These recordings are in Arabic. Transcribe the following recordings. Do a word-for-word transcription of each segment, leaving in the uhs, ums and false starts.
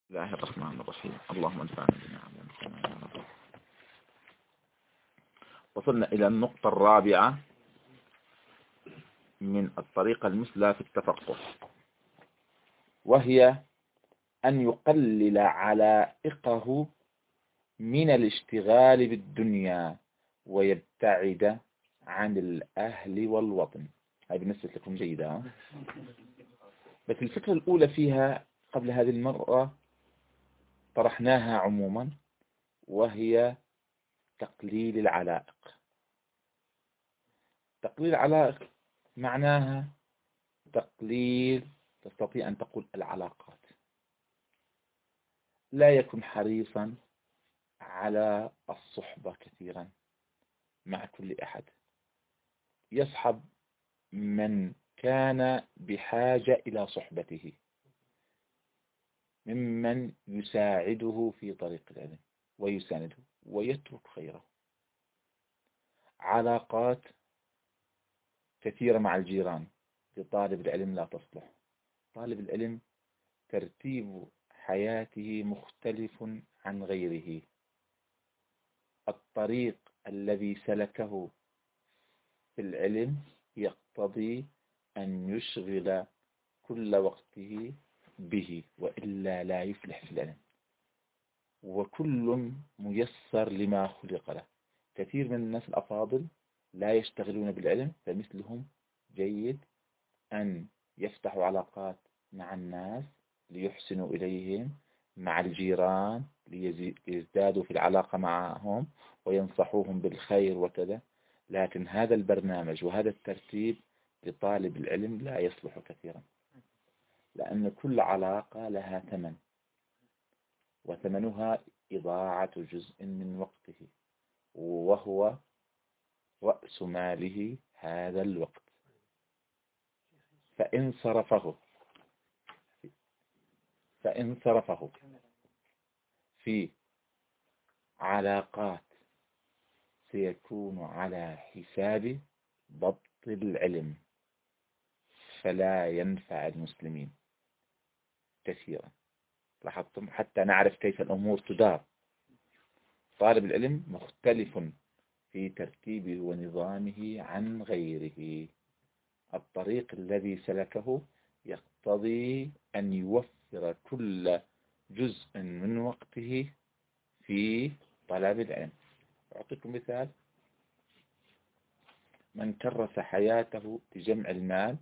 بسم الله الرحمن الرحيم. اللهم انفعنا بما علمتنا يا رب. وصلنا إلى النقطة الرابعة من الطريقة المثلى في التفقه، وهي أن يقلل علائقه من الاشتغال بالدنيا ويبتعد عن الأهل والوطن. هاي بالنسبة لكم جيدة، بس الفكرة الأولى فيها قبل هذه المرة طرحناها عموما، وهي تقليل العلائق. تقليل العلائق معناها تقليل، تستطيع أن تقول العلاقات. لا يكن حريصا على الصحبة كثيرا مع كل أحد، يصحب من كان بحاجة إلى صحبته ممن يساعده في طريق العلم ويسانده، ويترك خيره. علاقات كثيرة مع الجيران لطالب العلم لا تصلح. طالب العلم ترتيب حياته مختلف عن غيره. الطريق الذي سلكه في العلم يقتضي أن يشغل كل وقته به، وإلا لا يفلح في العلم. وكل ميسر لما خلق له. كثير من الناس الأفاضل لا يشتغلون بالعلم، فمثلهم جيد أن يفتحوا علاقات مع الناس ليحسنوا إليهم، مع الجيران ليزدادوا في العلاقة معهم وينصحوهم بالخير وكذا. لكن هذا البرنامج وهذا الترتيب لطالب العلم لا يصلح كثيرا، لأن كل علاقة لها ثمن، وثمنها إضاعة جزء من وقته، وهو رأس ماله هذا الوقت. فإن صرفه فإن صرفه في علاقات سيكون على حساب ضبط العلم، فلا ينفع المسلمين كثيرا. لاحظتم؟ حتى نعرف كيف الأمور تدار. طالب العلم مختلف في ترتيبه ونظامه عن غيره. الطريق الذي سلكه يقتضي أن يوفر كل جزء من وقته في طلب العلم. أعطيكم مثال: من كرس حياته لجمع المال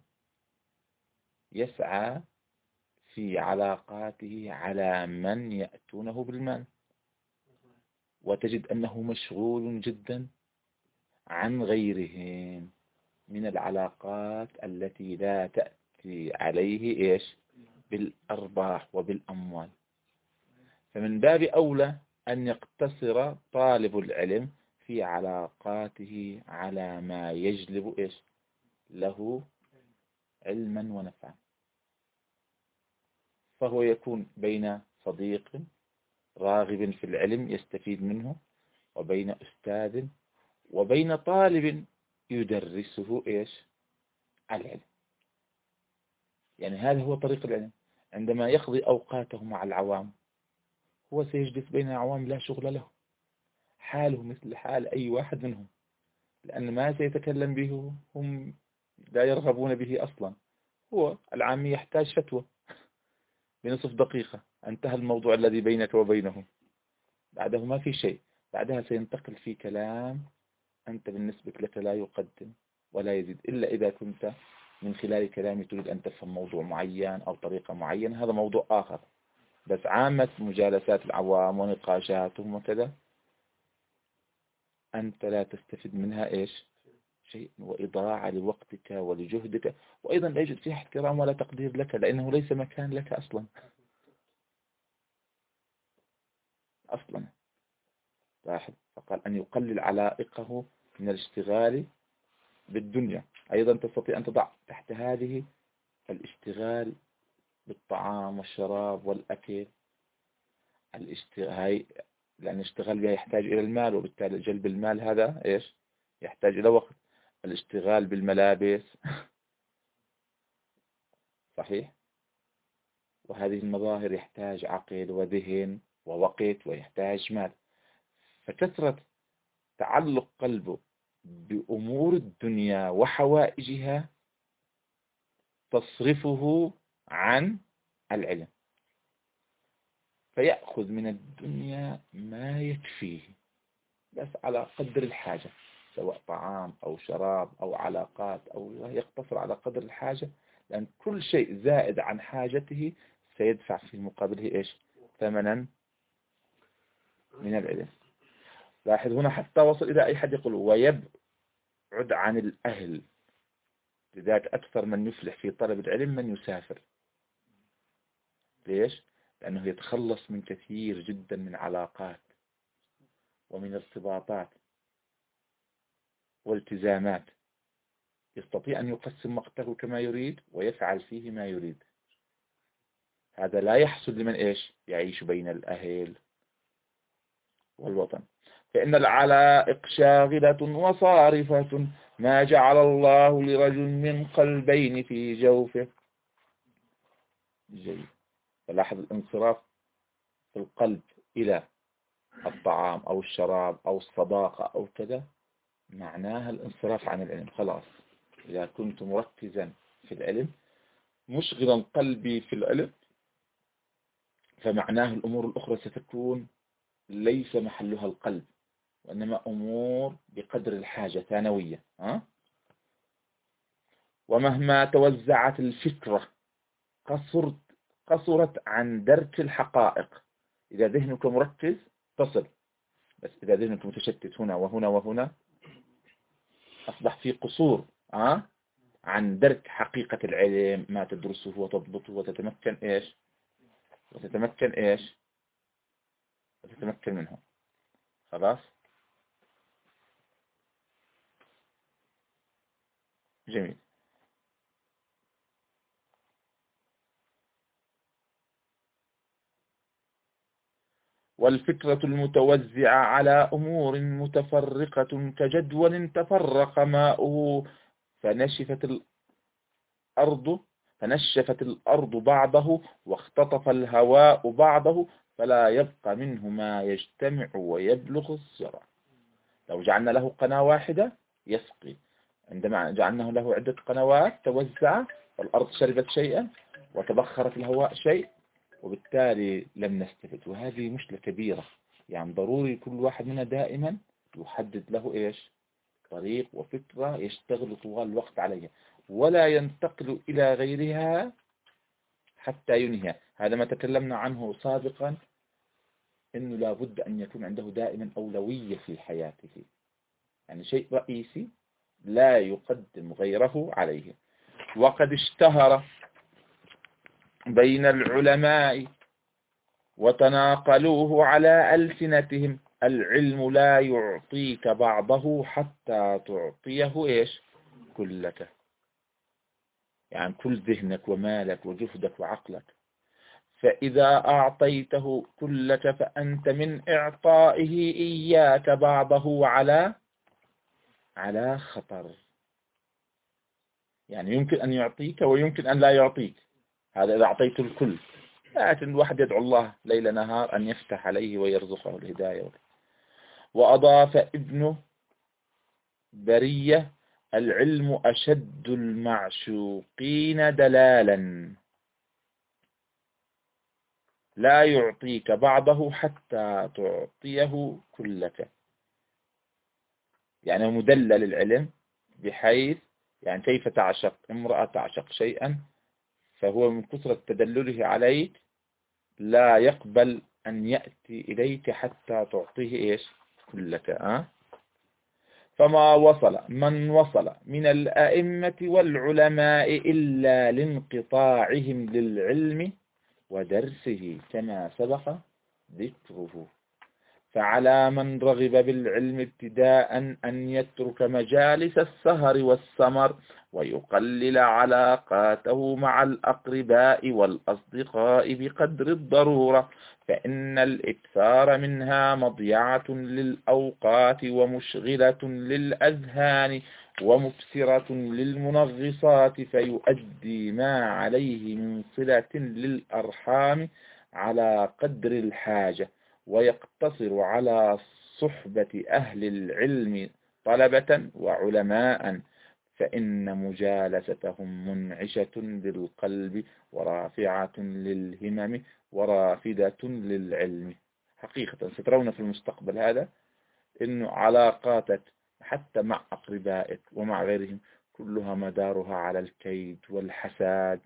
يسعى في علاقاته على من يأتونه بالمال، وتجد أنه مشغول جدا عن غيرهم من العلاقات التي لا تأتي عليه إيش بالأرباح وبالأموال. فمن باب أولى أن يقتصر طالب العلم في علاقاته على ما يجلب إيش له علما ونفعا. فهو يكون بين صديق راغب في العلم يستفيد منه، وبين أستاذ، وبين طالب يدرسه إيش العلم. يعني هذا هو طريق العلم. عندما يقضي أوقاته مع العوام هو سيجلس بين عوام لا شغل له، حاله مثل حال أي واحد منهم، لأن ما سيتكلم به هم لا يرغبون به أصلا. هو العامي يحتاج فتوى بنصف دقيقة، انتهى الموضوع الذي بينك وبينه. بعده ما في شيء، بعدها سينتقل في كلام أنت بالنسبة لك لا يقدم ولا يزيد، إلا إذا كنت من خلال كلامي تريد أن تفهم موضوع معين أو طريقة معينة، هذا موضوع آخر. بس عامة مجالسات العوام ونقاشاتهم وكذا أنت لا تستفيد منها إيش شيء، وإضاعة لوقتك ولجهدك، وأيضا لا يوجد فيها احترام ولا تقدير لك، لأنه ليس مكان لك أصلا أصلا. لاحظ، فقال أن يقلل علائقه من الاشتغال بالدنيا. أيضا تستطيع أن تضع تحت هذه الاشتغال بالطعام والشراب والأكل. الاشتغال لأن الاشتغال بها يحتاج إلى المال، وبالتالي جلب المال هذا إيش يحتاج إلى وقت. الاشتغال بالملابس صحيح، وهذه المظاهر يحتاج عقل وذهن ووقت ويحتاج مال. فكثرة تعلق قلبه بأمور الدنيا وحوائجها تصرفه عن العلم، فيأخذ من الدنيا ما يكفيه بس على قدر الحاجة، سواء طعام أو شراب أو علاقات، أو يقتصر على قدر الحاجة، لأن كل شيء زائد عن حاجته سيدفع في مقابله إيش؟ ثمنا من العلم. لاحظ هنا حتى وصل إلى أي حد يقول ويبعد عن الأهل. لذلك أكثر من يفلح في طلب العلم من يسافر. ليش؟ لأنه يتخلص من كثير جدا من علاقات ومن ارتباطات والتزامات، يستطيع أن يقسم وقته كما يريد ويفعل فيه ما يريد. هذا لا يحصل لمن إيش؟ يعيش بين الأهل والوطن. فإن العلائق شاغلة وصارفة، ما جعل الله لرجل من قلبين في جوفه. جيد. فلاحظ الانصراف في القلب إلى الطعام أو الشراب أو الصداقة أو كذا، معناها الانصراف عن العلم. خلاص، إذا كنت مركزا في العلم مشغلا قلبي في العلم، فمعناه الأمور الأخرى ستكون ليس محلها القلب، وإنما أمور بقدر الحاجة ثانوية. ها؟ ومهما توزعت الفكرة قصرت قصرت عن درك الحقائق. إذا ذهنك مركز تصل، بس إذا ذهنك متشتت هنا وهنا وهنا أصبح في قصور ها عن درك حقيقة العلم، ما تدرسه وتضبطه وتتمكن إيش وتتمكن إيش وتتمكن منه. خلاص، جميل. والفكرة المتوزعة على أمور متفرقة كجدول تفرق ماؤه فنشفت الأرض فنشفت الأرض بعضه واختطف الهواء بعضه، فلا يبقى منه ما يجتمع ويبلغ الزرع. لو جعلنا له قناة واحدة يسقي، عندما جعلنا له عدة قنوات توزع، والأرض شربت شيئا وتبخرت الهواء شيء، وبالتالي لم نستفد. وهذه مشكلة كبيرة. يعني ضروري كل واحد منا دائما يحدد له إيش طريق وفكرة يشتغل طوال الوقت عليها، ولا ينتقل إلى غيرها حتى ينهي. هذا ما تكلمنا عنه سابقا، إنه لابد أن يكون عنده دائما أولوية في حياته، يعني شيء رئيسي لا يقدم غيره عليه. وقد اشتهر بين العلماء وتناقلوه على ألسنتهم: العلم لا يعطيك بعضه حتى تعطيه إيش كلك. يعني كل ذهنك ومالك وجهدك وعقلك، فإذا أعطيته كلك فأنت من إعطائه إياك بعضه على على خطر. يعني يمكن أن يعطيك ويمكن أن لا يعطيك، هذا إذا أعطيت الكل. لكن الواحد يدعو الله ليل نهار أن يفتح عليه ويرزقه الهداية. وأضاف ابن برية: العلم أشد المعشوقين دلالا، لا يعطيك بعضه حتى تعطيه كلك. يعني مدلل العلم بحيث يعني كيف تعشق امرأة تعشق شيئا، فهو من كثرة تدلله عليك لا يقبل أن يأتي إليك حتى تعطيه إيش كلك. أه؟ فما وصل من وصل من الأئمة والعلماء إلا لانقطاعهم للعلم ودرسه كما سبق ذكره. فعلى من رغب بالعلم ابتداء أن يترك مجالس السهر والسمر ويقلل علاقاته مع الأقرباء والأصدقاء بقدر الضرورة، فإن الإكثار منها مضيعة للأوقات ومشغلة للأذهان، ومبصرة للمنغصات، فيؤدي ما عليه من صلة للأرحام على قدر الحاجة، ويقتصر على صحبة أهل العلم طلبة وعلماء، فإن مجالستهم منعشة للقلب ورافعة للهمم ورافدة للعلم. حقيقة سترون في المستقبل هذا إنه علاقاتك حتى مع أقربائك ومع غيرهم كلها مدارها على الكيد والحساد،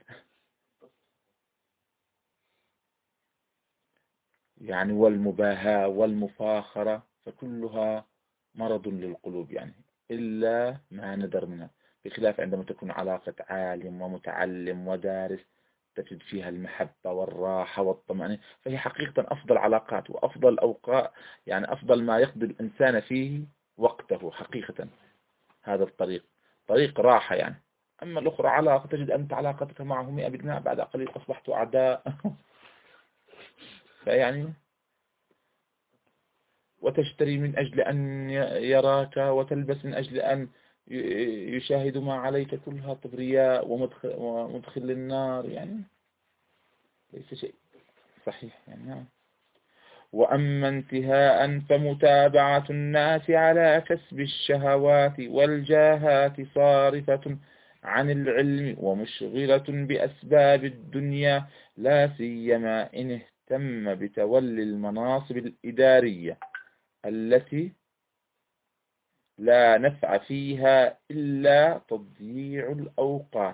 يعني والمباهاة والمفاخرة، فكلها مرض للقلوب يعني، إلا ما ندر منها. بخلاف عندما تكون علاقة عالم ومتعلم ودارس تجد فيها المحبة والراحة والطمأنينة، فهي حقيقة أفضل علاقات وأفضل أوقات، يعني أفضل ما يقضي الإنسان فيه وقته حقيقة. هذا الطريق طريق راحة يعني. أما الأخرى علاقة تجد أنت علاقتك معه مئة بالمئة، بعد قليل أصبحت أعداء فيعني وتشتري من أجل أن يراك، وتلبس من أجل أن يشاهد ما عليك، كلها طبرياء ومدخل, ومدخل للنار يعني، ليس شيء صحيح يعني. وأما انتهاء فمتابعة الناس على كسب الشهوات والجاهات صارفة عن العلم ومشغلة بأسباب الدنيا، لا سيما إن اهتم بتولي المناصب الإدارية التي لا نفع فيها إلا تضييع الأوقات.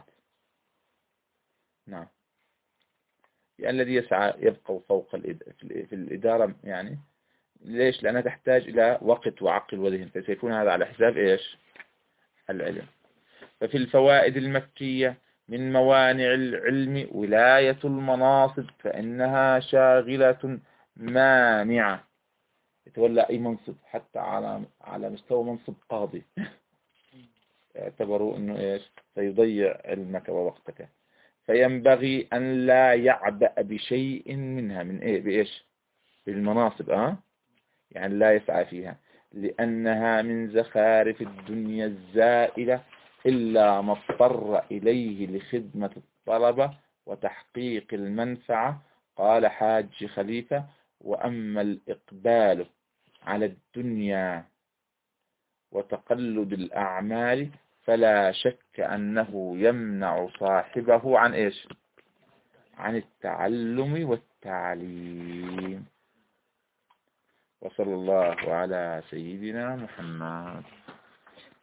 نعم، يعني الذي يسعى يبقى فوق في الإدارة يعني، ليش؟ لأنها تحتاج إلى وقت وعقل وذهن، فسيكون هذا على حساب إيش؟ العلم. ففي الفوائد المكية من موانع العلم ولاية المناصب، فإنها شاغلة مانعة. يتولى أي منصب حتى على على مستوى منصب قاضي اعتبروا أنه إيش؟ سيضيع علمك ووقتك، فينبغي أن لا يعبأ بشيء منها، من إيه؟ بإيش؟ بالمناصب، أه؟ يعني لا يسعى فيها، لأنها من زخارف الدنيا الزائلة، إلا ما اضطر إليه لخدمة الطلبة وتحقيق المنفعة. قال حاج خليفة: وأما الإقبال على الدنيا وتقلد الأعمال فلا شك أنه يمنع صاحبه عن إيش؟ عن التعلم والتعليم. وصلى الله على سيدنا محمد.